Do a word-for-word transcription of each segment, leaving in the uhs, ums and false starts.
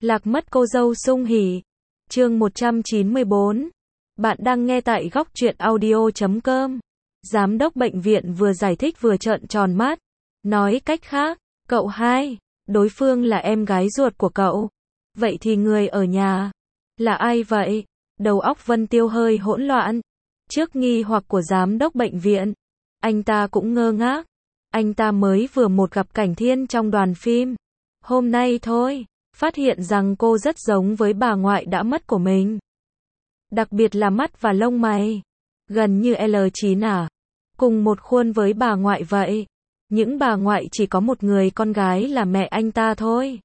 Lạc mất cô dâu sung hỉ. Chương một trăm chín mươi bốn. Bạn đang nghe tại góc truyện audio chấm com. Giám đốc bệnh viện vừa giải thích vừa trợn tròn mắt. Nói cách khác, cậu hai, đối phương là em gái ruột của cậu. Vậy thì người ở nhà là ai vậy? Đầu óc Vân Tiêu hơi hỗn loạn. Trước nghi hoặc của giám đốc bệnh viện, anh ta cũng ngơ ngác. Anh ta mới vừa một gặp Cảnh Thiên trong đoàn phim. Hôm nay thôi, phát hiện rằng cô rất giống với bà ngoại đã mất của mình. Đặc biệt là mắt và lông mày. Gần như L chín à. Cùng một khuôn với bà ngoại vậy. Những bà ngoại chỉ có một người con gái là mẹ anh ta thôi.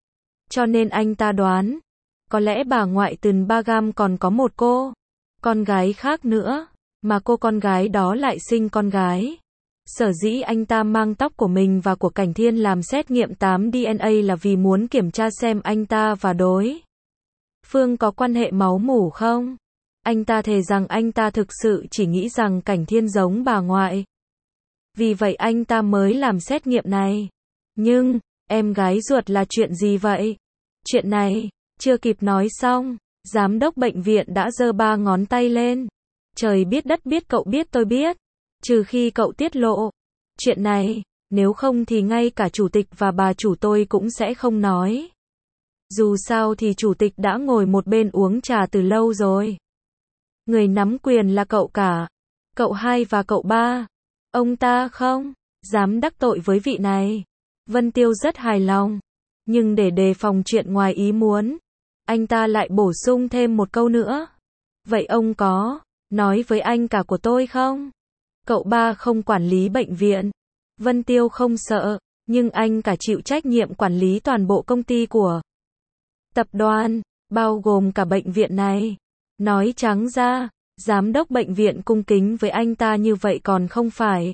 Cho nên anh ta đoán, có lẽ bà ngoại Tần Ba Gam còn có một cô con gái khác nữa, mà cô con gái đó lại sinh con gái. Sở dĩ anh ta mang tóc của mình và của Cảnh Thiên làm xét nghiệm tám D N A là vì muốn kiểm tra xem anh ta và đối phương có quan hệ máu mủ không. Anh ta thề rằng anh ta thực sự chỉ nghĩ rằng Cảnh Thiên giống bà ngoại. Vì vậy anh ta mới làm xét nghiệm này. Nhưng, em gái ruột là chuyện gì vậy? Chuyện này, chưa kịp nói xong, giám đốc bệnh viện đã giơ ba ngón tay lên. Trời biết đất biết cậu biết tôi biết. Trừ khi cậu tiết lộ chuyện này, nếu không thì ngay cả chủ tịch và bà chủ tôi cũng sẽ không nói. Dù sao thì chủ tịch đã ngồi một bên uống trà từ lâu rồi. Người nắm quyền là cậu cả, cậu hai và cậu ba. Ông ta không dám đắc tội với vị này. Vân Tiêu rất hài lòng. Nhưng để đề phòng chuyện ngoài ý muốn, anh ta lại bổ sung thêm một câu nữa. Vậy ông có nói với anh cả của tôi không? Cậu ba không quản lý bệnh viện. Vân Tiêu không sợ, nhưng anh cả chịu trách nhiệm quản lý toàn bộ công ty của tập đoàn, bao gồm cả bệnh viện này. Nói trắng ra, giám đốc bệnh viện cung kính với anh ta như vậy còn không phải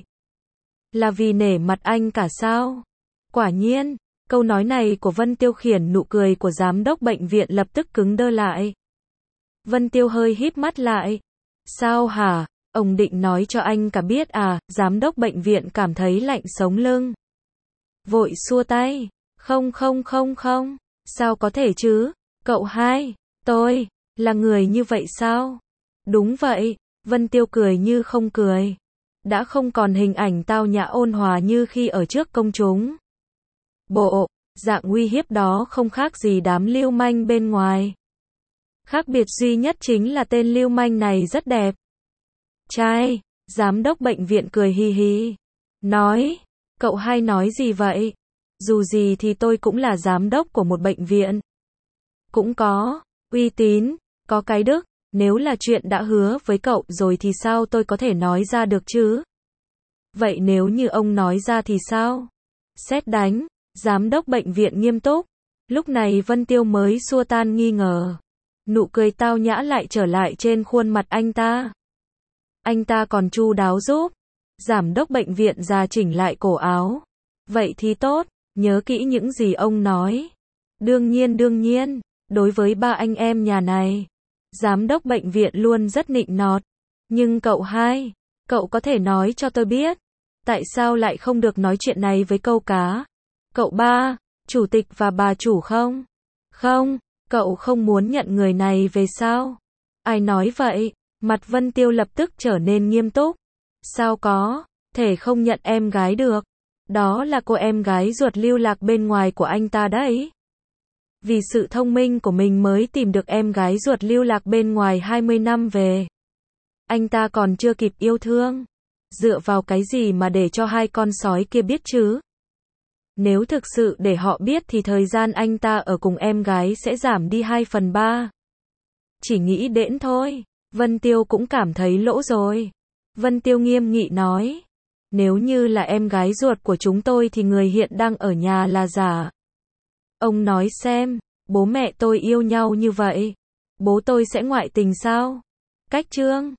là vì nể mặt anh cả sao? Quả nhiên, câu nói này của Vân Tiêu khiến nụ cười của giám đốc bệnh viện lập tức cứng đơ lại. Vân Tiêu hơi híp mắt lại. Sao hả? Ông định nói cho anh cả biết à? Giám đốc bệnh viện cảm thấy lạnh sống lưng. Vội xua tay. Không không không không. Sao có thể chứ? Cậu hai, tôi, là người như vậy sao? Đúng vậy. Vân Tiêu cười như không cười. Đã không còn hình ảnh tao nhã ôn hòa như khi ở trước công chúng. Bộ dạng uy hiếp đó không khác gì đám lưu manh bên ngoài. Khác biệt duy nhất chính là tên lưu manh này rất đẹp trai. Giám đốc bệnh viện cười hi hi. Nói, cậu hai nói gì vậy? Dù gì thì tôi cũng là giám đốc của một bệnh viện. Cũng có uy tín, có cái đức. Nếu là chuyện đã hứa với cậu rồi thì sao tôi có thể nói ra được chứ? Vậy nếu như ông nói ra thì sao? Sét đánh. Giám đốc bệnh viện nghiêm túc. Lúc này Vân Tiêu mới xua tan nghi ngờ. Nụ cười tao nhã lại trở lại trên khuôn mặt anh ta. Anh ta còn chu đáo giúp giám đốc bệnh viện già chỉnh lại cổ áo. Vậy thì tốt, nhớ kỹ những gì ông nói. Đương nhiên đương nhiên, đối với ba anh em nhà này, giám đốc bệnh viện luôn rất nịnh nọt. Nhưng cậu hai, cậu có thể nói cho tôi biết, tại sao lại không được nói chuyện này với câu cá? Cậu ba, chủ tịch và bà chủ không? Không, cậu không muốn nhận người này về sao? Ai nói vậy? Mặt Vân Tiêu lập tức trở nên nghiêm túc. Sao có thể không nhận em gái được? Đó là cô em gái ruột lưu lạc bên ngoài của anh ta đấy. Vì sự thông minh của mình mới tìm được em gái ruột lưu lạc bên ngoài hai mươi năm về. Anh ta còn chưa kịp yêu thương. Dựa vào cái gì mà để cho hai con sói kia biết chứ? Nếu thực sự để họ biết thì thời gian anh ta ở cùng em gái sẽ giảm đi hai phần ba. Chỉ nghĩ đến thôi, Vân Tiêu cũng cảm thấy lỗ rồi. Vân Tiêu nghiêm nghị nói. Nếu như là em gái ruột của chúng tôi thì người hiện đang ở nhà là giả. Ông nói xem, bố mẹ tôi yêu nhau như vậy, bố tôi sẽ ngoại tình sao? Cách trương,